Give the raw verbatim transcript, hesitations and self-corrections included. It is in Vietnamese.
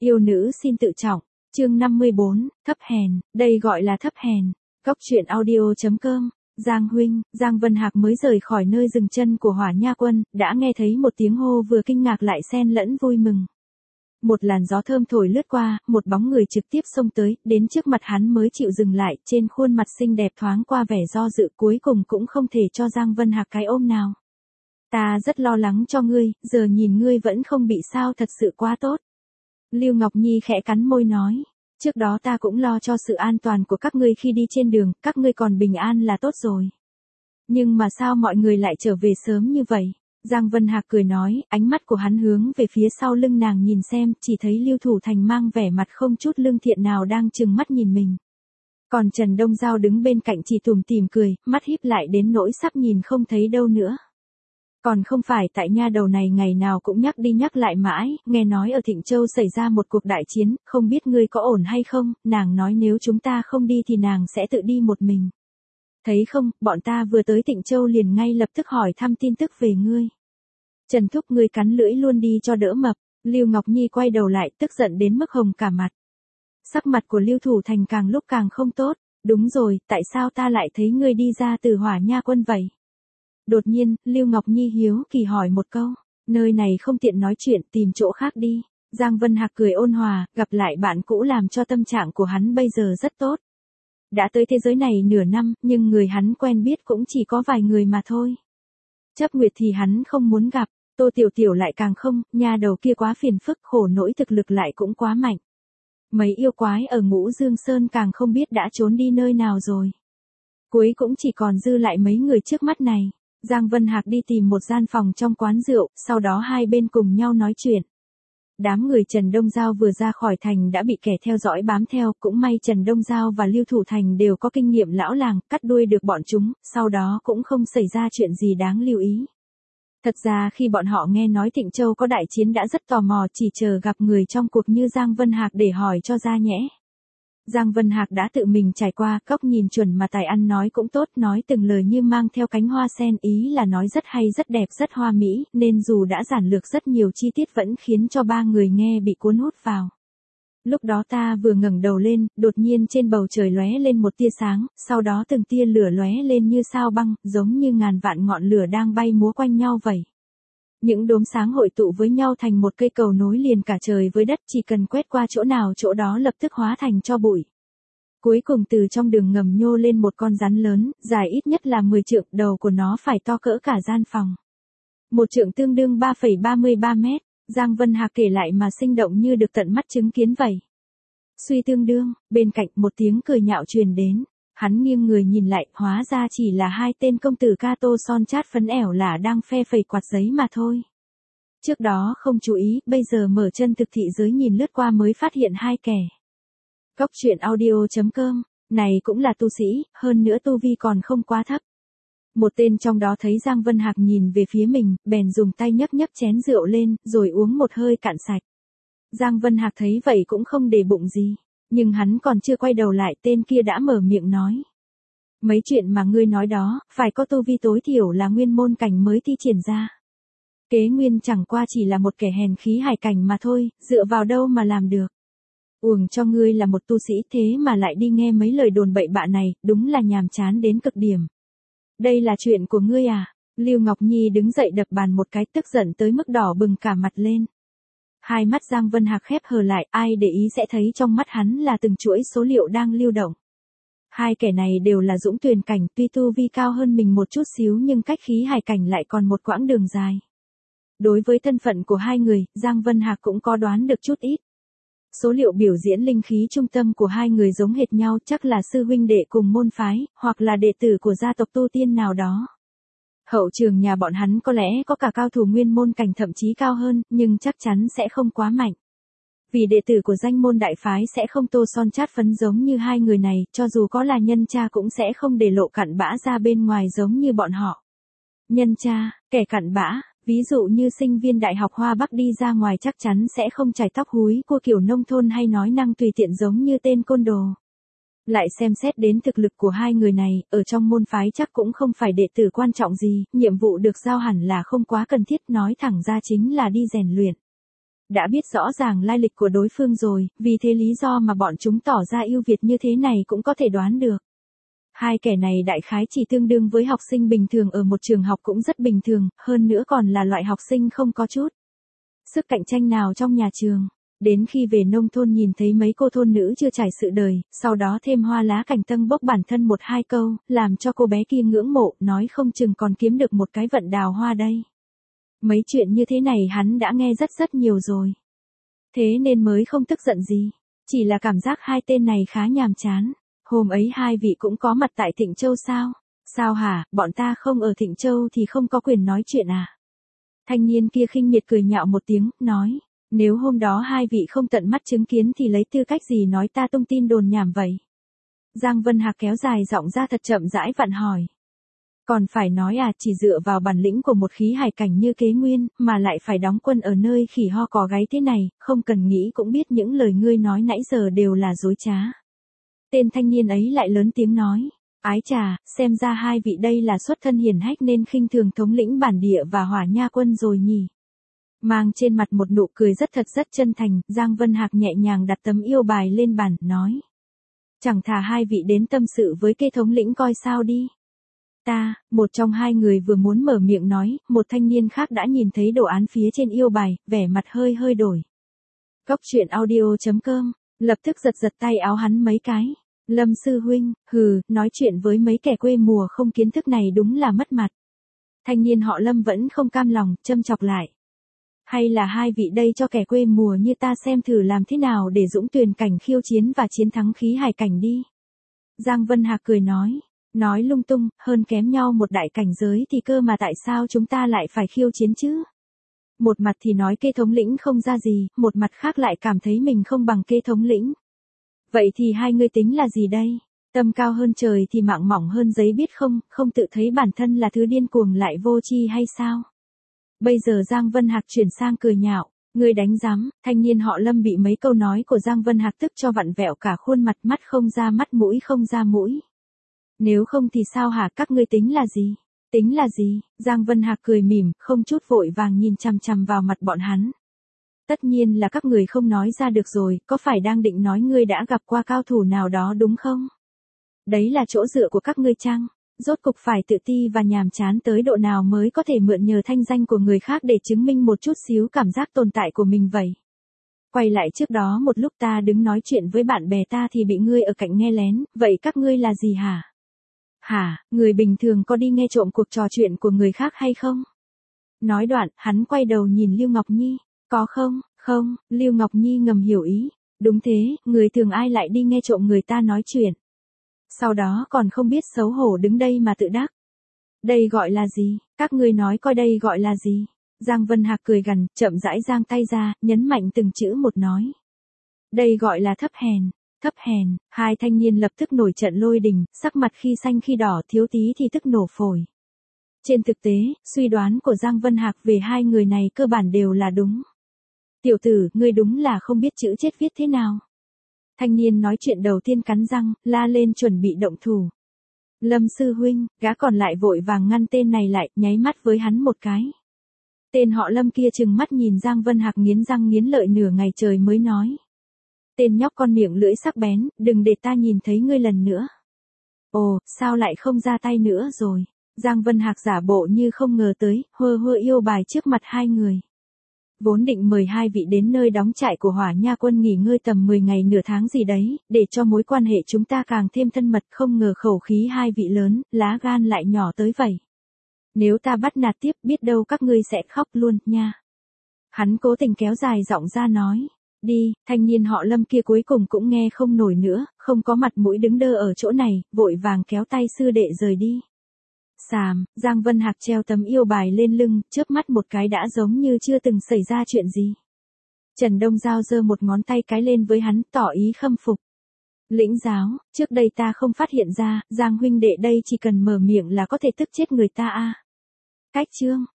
Yêu nữ xin tự trọng, chương năm mươi bốn, thấp hèn, đây gọi là thấp hèn. Góc truyện audio chấm com. Giang huynh, Giang Vân Hạc mới rời khỏi nơi dừng chân của Hỏa Nha Quân, đã nghe thấy một tiếng hô vừa kinh ngạc lại xen lẫn vui mừng. Một làn gió thơm thổi lướt qua, một bóng người trực tiếp xông tới, đến trước mặt hắn mới chịu dừng lại, trên khuôn mặt xinh đẹp thoáng qua vẻ do dự, cuối cùng cũng không thể cho Giang Vân Hạc cái ôm nào. Ta rất lo lắng cho ngươi, giờ nhìn ngươi vẫn không bị sao, thật sự quá tốt. Lưu Ngọc Nhi khẽ cắn môi nói, trước đó ta cũng lo cho sự an toàn của các ngươi khi đi trên đường, các ngươi còn bình an là tốt rồi. Nhưng mà sao mọi người lại trở về sớm như vậy? Giang Vân Hạc cười nói, ánh mắt của hắn hướng về phía sau lưng nàng nhìn xem, chỉ thấy Lưu Thủ Thành mang vẻ mặt không chút lương thiện nào đang trừng mắt nhìn mình. Còn Trần Đông Giao đứng bên cạnh chỉ tủm tỉm cười, mắt híp lại đến nỗi sắp nhìn không thấy đâu nữa. Còn không phải tại nha đầu này ngày nào cũng nhắc đi nhắc lại mãi, nghe nói ở Thịnh Châu xảy ra một cuộc đại chiến, không biết ngươi có ổn hay không, nàng nói nếu chúng ta không đi thì nàng sẽ tự đi một mình. Thấy không, bọn ta vừa tới Tịnh Châu liền ngay lập tức hỏi thăm tin tức về ngươi. Trần Thúc ngươi cắn lưỡi luôn đi cho đỡ mập. Lưu Ngọc Nhi quay đầu lại tức giận đến mức hồng cả mặt. Sắc mặt của Lưu Thủ Thành càng lúc càng không tốt. Đúng rồi, tại sao ta lại thấy ngươi đi ra từ Hỏa Nha Quân vậy? Đột nhiên, Lưu Ngọc Nhi hiếu kỳ hỏi một câu. Nơi này không tiện nói chuyện, tìm chỗ khác đi. Giang Vân Hạc cười ôn hòa, gặp lại bạn cũ làm cho tâm trạng của hắn bây giờ rất tốt. Đã tới thế giới này nửa năm, nhưng người hắn quen biết cũng chỉ có vài người mà thôi. Chấp Nguyệt thì hắn không muốn gặp, Tô Tiểu Tiểu lại càng không, nha đầu kia quá phiền phức, khổ nỗi thực lực lại cũng quá mạnh. Mấy yêu quái ở Ngũ Dương Sơn càng không biết đã trốn đi nơi nào rồi. Cuối cũng chỉ còn dư lại mấy người trước mắt này. Giang Vân Hạc đi tìm một gian phòng trong quán rượu, sau đó hai bên cùng nhau nói chuyện. Đám người Trần Đông Giao vừa ra khỏi thành đã bị kẻ theo dõi bám theo, cũng may Trần Đông Giao và Lưu Thủ Thành đều có kinh nghiệm lão làng, cắt đuôi được bọn chúng, sau đó cũng không xảy ra chuyện gì đáng lưu ý. Thật ra khi bọn họ nghe nói Thịnh Châu có đại chiến đã rất tò mò, chỉ chờ gặp người trong cuộc như Giang Vân Hạc để hỏi cho ra nhẽ. Giang Vân Hạc đã tự mình trải qua, cốc nhìn chuẩn mà tài ăn nói cũng tốt, nói từng lời như mang theo cánh hoa sen, ý là nói rất hay rất đẹp rất hoa mỹ, nên dù đã giản lược rất nhiều chi tiết vẫn khiến cho ba người nghe bị cuốn hút vào. Lúc đó ta vừa ngẩng đầu lên, đột nhiên trên bầu trời lóe lên một tia sáng, sau đó từng tia lửa lóe lên như sao băng, giống như ngàn vạn ngọn lửa đang bay múa quanh nhau vậy. Những đốm sáng hội tụ với nhau thành một cây cầu nối liền cả trời với đất, chỉ cần quét qua chỗ nào chỗ đó lập tức hóa thành tro bụi. Cuối cùng từ trong đường ngầm nhô lên một con rắn lớn, dài ít nhất là mười trượng, đầu của nó phải to cỡ cả gian phòng. Một trượng tương đương ba phẩy ba mươi ba mét, Giang Vân Hạc kể lại mà sinh động như được tận mắt chứng kiến vậy. Suy tương đương, bên cạnh một tiếng cười nhạo truyền đến. Hắn nghiêng người nhìn lại, hóa ra chỉ là hai tên công tử ca tô son chát phấn ẻo lả đang phe phẩy quạt giấy mà thôi. Trước đó không chú ý, bây giờ mở chân thực thị giới nhìn lướt qua mới phát hiện hai kẻ. Góc truyện audio chấm com, này cũng là tu sĩ, hơn nữa tu vi còn không quá thấp. Một tên trong đó thấy Giang Vân Hạc nhìn về phía mình, bèn dùng tay nhấc nhấc chén rượu lên, rồi uống một hơi cạn sạch. Giang Vân Hạc thấy vậy cũng không để bụng gì. Nhưng hắn còn chưa quay đầu lại, tên kia đã mở miệng nói. Mấy chuyện mà ngươi nói đó, phải có tu vi tối thiểu là nguyên môn cảnh mới thi triển ra. Kế Nguyên chẳng qua chỉ là một kẻ hèn khí hải cảnh mà thôi, dựa vào đâu mà làm được. Uổng cho ngươi là một tu sĩ thế mà lại đi nghe mấy lời đồn bậy bạ này, đúng là nhàm chán đến cực điểm. Đây là chuyện của ngươi à? Lưu Ngọc Nhi đứng dậy đập bàn một cái, tức giận tới mức đỏ bừng cả mặt lên. Hai mắt Giang Vân Hạc khép hờ lại, ai để ý sẽ thấy trong mắt hắn là từng chuỗi số liệu đang lưu động. Hai kẻ này đều là dũng tuyền cảnh, tuy tu vi cao hơn mình một chút xíu nhưng cách khí hải cảnh lại còn một quãng đường dài. Đối với thân phận của hai người, Giang Vân Hạc cũng có đoán được chút ít. Số liệu biểu diễn linh khí trung tâm của hai người giống hệt nhau, chắc là sư huynh đệ cùng môn phái, hoặc là đệ tử của gia tộc tu tiên nào đó. Hậu trường nhà bọn hắn có lẽ có cả cao thủ nguyên môn cảnh thậm chí cao hơn, nhưng chắc chắn sẽ không quá mạnh. Vì đệ tử của danh môn đại phái sẽ không tô son chát phấn giống như hai người này, cho dù có là nhân cha cũng sẽ không để lộ cặn bã ra bên ngoài giống như bọn họ. Nhân cha, kẻ cặn bã, ví dụ như sinh viên đại học Hoa Bắc đi ra ngoài chắc chắn sẽ không chải tóc húi cua kiểu nông thôn hay nói năng tùy tiện giống như tên côn đồ. Lại xem xét đến thực lực của hai người này, ở trong môn phái chắc cũng không phải đệ tử quan trọng gì, nhiệm vụ được giao hẳn là không quá cần thiết, nói thẳng ra chính là đi rèn luyện. đã biết rõ ràng lai lịch của đối phương rồi, vì thế lý do mà bọn chúng tỏ ra ưu việt như thế này cũng có thể đoán được. Hai kẻ này đại khái chỉ tương đương với học sinh bình thường ở một trường học cũng rất bình thường, hơn nữa còn là loại học sinh không có chút sức cạnh tranh nào trong nhà trường. Đến khi về nông thôn nhìn thấy mấy cô thôn nữ chưa trải sự đời, sau đó thêm hoa lá cảnh tâng bốc bản thân một hai câu, làm cho cô bé kia ngưỡng mộ, nói không chừng còn kiếm được một cái vận đào hoa đây. Mấy chuyện như thế này hắn đã nghe rất rất nhiều rồi. Thế nên mới không tức giận gì, chỉ là cảm giác hai tên này khá nhàm chán. Hôm ấy hai vị cũng có mặt tại Thịnh Châu sao? Sao hả, bọn ta không ở Thịnh Châu thì không có quyền nói chuyện à? Thanh niên kia khinh miệt cười nhạo một tiếng, nói, nếu hôm đó hai vị không tận mắt chứng kiến thì lấy tư cách gì nói ta tung tin đồn nhảm vậy? Giang Vân Hạc kéo dài giọng ra thật chậm rãi vặn hỏi. Còn phải nói à, chỉ dựa vào bản lĩnh của một khí hải cảnh như Kế Nguyên, mà lại phải đóng quân ở nơi khỉ ho cò gáy thế này, không cần nghĩ cũng biết những lời ngươi nói nãy giờ đều là dối trá. Tên thanh niên ấy lại lớn tiếng nói, ái chà, xem ra hai vị đây là xuất thân hiển hách nên khinh thường thống lĩnh bản địa và Hỏa Nha quân rồi nhỉ. Mang trên mặt một nụ cười rất thật rất chân thành, Giang Vân Hạc nhẹ nhàng đặt tấm yêu bài lên bàn, nói. Chẳng thà hai vị đến tâm sự với Kê thống lĩnh coi sao đi. Ta, một trong hai người vừa muốn mở miệng nói, một thanh niên khác đã nhìn thấy đồ án phía trên yêu bài, vẻ mặt hơi hơi đổi. Góc truyện audio chấm com, lập tức giật giật tay áo hắn mấy cái. Lâm sư huynh, hừ, nói chuyện với mấy kẻ quê mùa không kiến thức này đúng là mất mặt. Thanh niên họ Lâm vẫn không cam lòng, châm chọc lại. Hay là hai vị đây cho kẻ quê mùa như ta xem thử làm thế nào để dũng tuyển cảnh khiêu chiến và chiến thắng khí hải cảnh đi. Giang Vân Hạc cười nói, nói lung tung, hơn kém nhau một đại cảnh giới thì cơ mà tại sao chúng ta lại phải khiêu chiến chứ? Một mặt thì nói Kê thống lĩnh không ra gì, một mặt khác lại cảm thấy mình không bằng Kê thống lĩnh. Vậy thì hai người tính là gì đây? Tâm cao hơn trời thì mạng mỏng hơn giấy biết không, không tự thấy bản thân là thứ điên cuồng lại vô tri hay sao? Bây giờ Giang Vân Hạc chuyển sang cười nhạo, người đánh giám, thanh niên họ Lâm bị mấy câu nói của Giang Vân Hạc tức cho vặn vẹo cả khuôn mặt, mắt không ra mắt mũi không ra mũi. Nếu không thì sao hả, các ngươi tính là gì? Tính là gì? Giang Vân Hạc cười mỉm, không chút vội vàng nhìn chằm chằm vào mặt bọn hắn. Tất nhiên là các người không nói ra được rồi, có phải đang định nói ngươi đã gặp qua cao thủ nào đó đúng không? Đấy là chỗ dựa của các ngươi chăng? Rốt cục phải tự ti và nhàm chán tới độ nào mới có thể mượn nhờ thanh danh của người khác để chứng minh một chút xíu cảm giác tồn tại của mình vậy? Quay lại trước đó một lúc ta đứng nói chuyện với bạn bè ta thì bị ngươi ở cạnh nghe lén, vậy các ngươi là gì hả? Hả, người bình thường có đi nghe trộm cuộc trò chuyện của người khác hay không? Nói đoạn, hắn quay đầu nhìn Lưu Ngọc Nhi, có không? Không, Lưu Ngọc Nhi ngầm hiểu ý. Đúng thế, người thường ai lại đi nghe trộm người ta nói chuyện. Sau đó còn không biết xấu hổ đứng đây mà tự đắc. Đây gọi là gì? Các ngươi nói coi đây gọi là gì? Giang Vân Hạc cười gằn, chậm rãi giang tay ra, nhấn mạnh từng chữ một nói. Đây gọi là thấp hèn. Thấp hèn, hai thanh niên lập tức nổi trận lôi đình, sắc mặt khi xanh khi đỏ, thiếu tí thì tức nổ phổi. Trên thực tế, suy đoán của Giang Vân Hạc về hai người này cơ bản đều là đúng. Tiểu tử, ngươi đúng là không biết chữ chết viết thế nào. Thanh niên nói chuyện đầu tiên cắn răng, la lên chuẩn bị động thủ. Lâm sư huynh, gã còn lại vội vàng ngăn tên này lại, nháy mắt với hắn một cái. Tên họ Lâm kia trừng mắt nhìn Giang Vân Hạc nghiến răng nghiến lợi nửa ngày trời mới nói. Tên nhóc con miệng lưỡi sắc bén, đừng để ta nhìn thấy ngươi lần nữa. Ồ, sao lại không ra tay nữa rồi? Giang Vân Hạc giả bộ như không ngờ tới, hơ hơ yêu bài trước mặt hai người. Vốn định mời hai vị đến nơi đóng trại của Hỏa Nha quân nghỉ ngơi tầm mười ngày nửa tháng gì đấy, để cho mối quan hệ chúng ta càng thêm thân mật, không ngờ khẩu khí hai vị lớn, lá gan lại nhỏ tới vậy. Nếu ta bắt nạt tiếp biết đâu các ngươi sẽ khóc luôn, nha. Hắn cố tình kéo dài giọng ra nói. Đi, thanh niên họ Lâm kia cuối cùng cũng nghe không nổi nữa, không có mặt mũi đứng đơ ở chỗ này, vội vàng kéo tay sư đệ rời đi. Xàm, Giang Vân Hạc treo tấm yêu bài lên lưng, chớp mắt một cái đã giống như chưa từng xảy ra chuyện gì. Trần Đông Giao giơ một ngón tay cái lên với hắn, tỏ ý khâm phục. Lĩnh giáo, trước đây ta không phát hiện ra, Giang huynh đệ đây chỉ cần mở miệng là có thể tức chết người ta a. À. Cách chương,